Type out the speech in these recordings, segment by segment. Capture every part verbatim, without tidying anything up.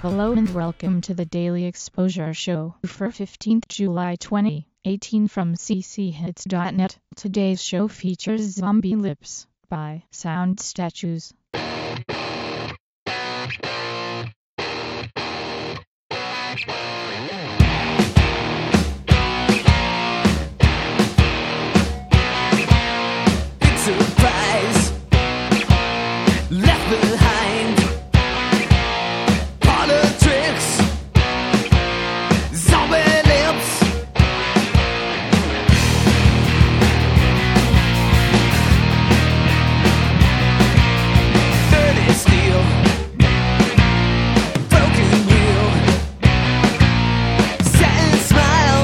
Hello and welcome to the Daily Exposure Show for fifteenth July twenty eighteen from c c hits dot net. Today's show features Zombie Lips by Sound Statues. Surprise, left behind. Politics, zombie lips. Dirty steel, broken wheel, sad smile,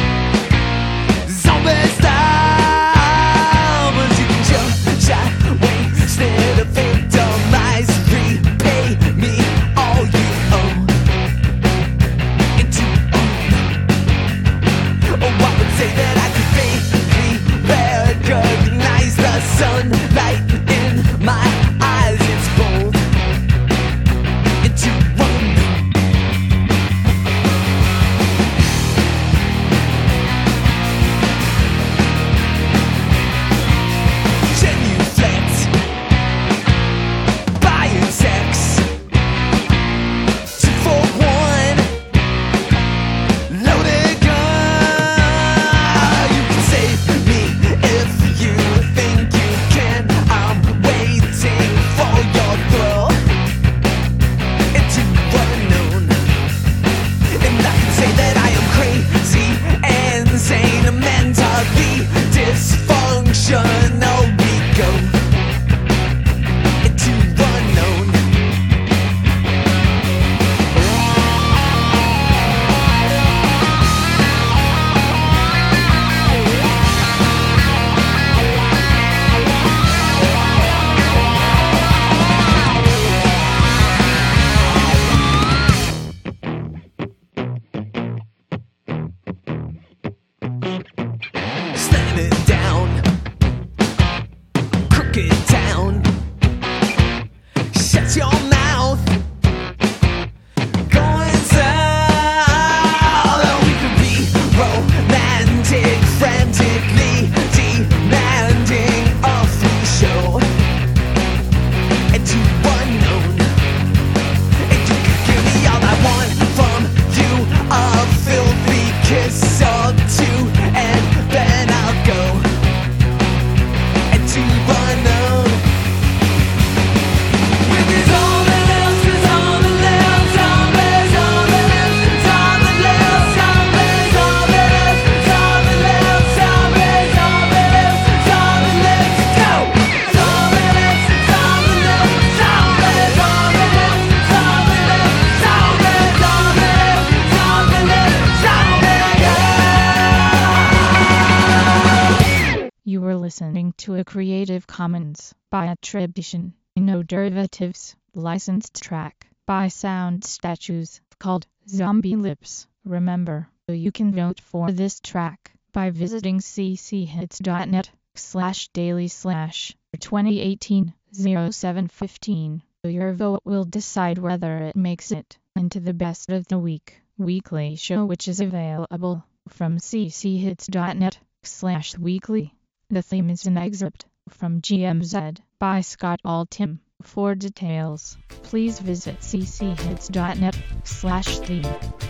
zombie style. Sunlight in my eyes, it's bold into one. Genuflect, buying sex, two for one, loaded gun. You can save me if you think you can. I'm waiting for your thrill into unknown. And I can say that I am crazy, insane, mentally dysfunctional. We go into unknown. Slamming down, crooked town. Shut your mouth, going south. We could be romantic, frantically demanding a free show into unknown. And you could give me all I want from you, a filthy kiss or two, and then I'll go into unknown. With these zombie lips, with zombie lips, zombie, zombie lips, zombie lips, zombie, zombie lips, zombie lips, zombie, zombie lips, zombie lips, go! Zombie lips, zombie lips, zombie, zombie lips, zombie lips, zombie, zombie lips, zombie lips, zombie, yeah! You were listening to a Creative Commons by attribution, no derivatives, licensed track by Sound Statues called Zombie Lips. Remember, you can vote for this track by visiting c c hits dot net slash daily slash twenty eighteen oh seven fifteen. Your vote will decide whether it makes it into the best of the week weekly show, which is available from c c hits dot net slash weekly. The theme is an excerpt from G M Z by Scott Altham. For details, please visit c c hits dot net slash theme.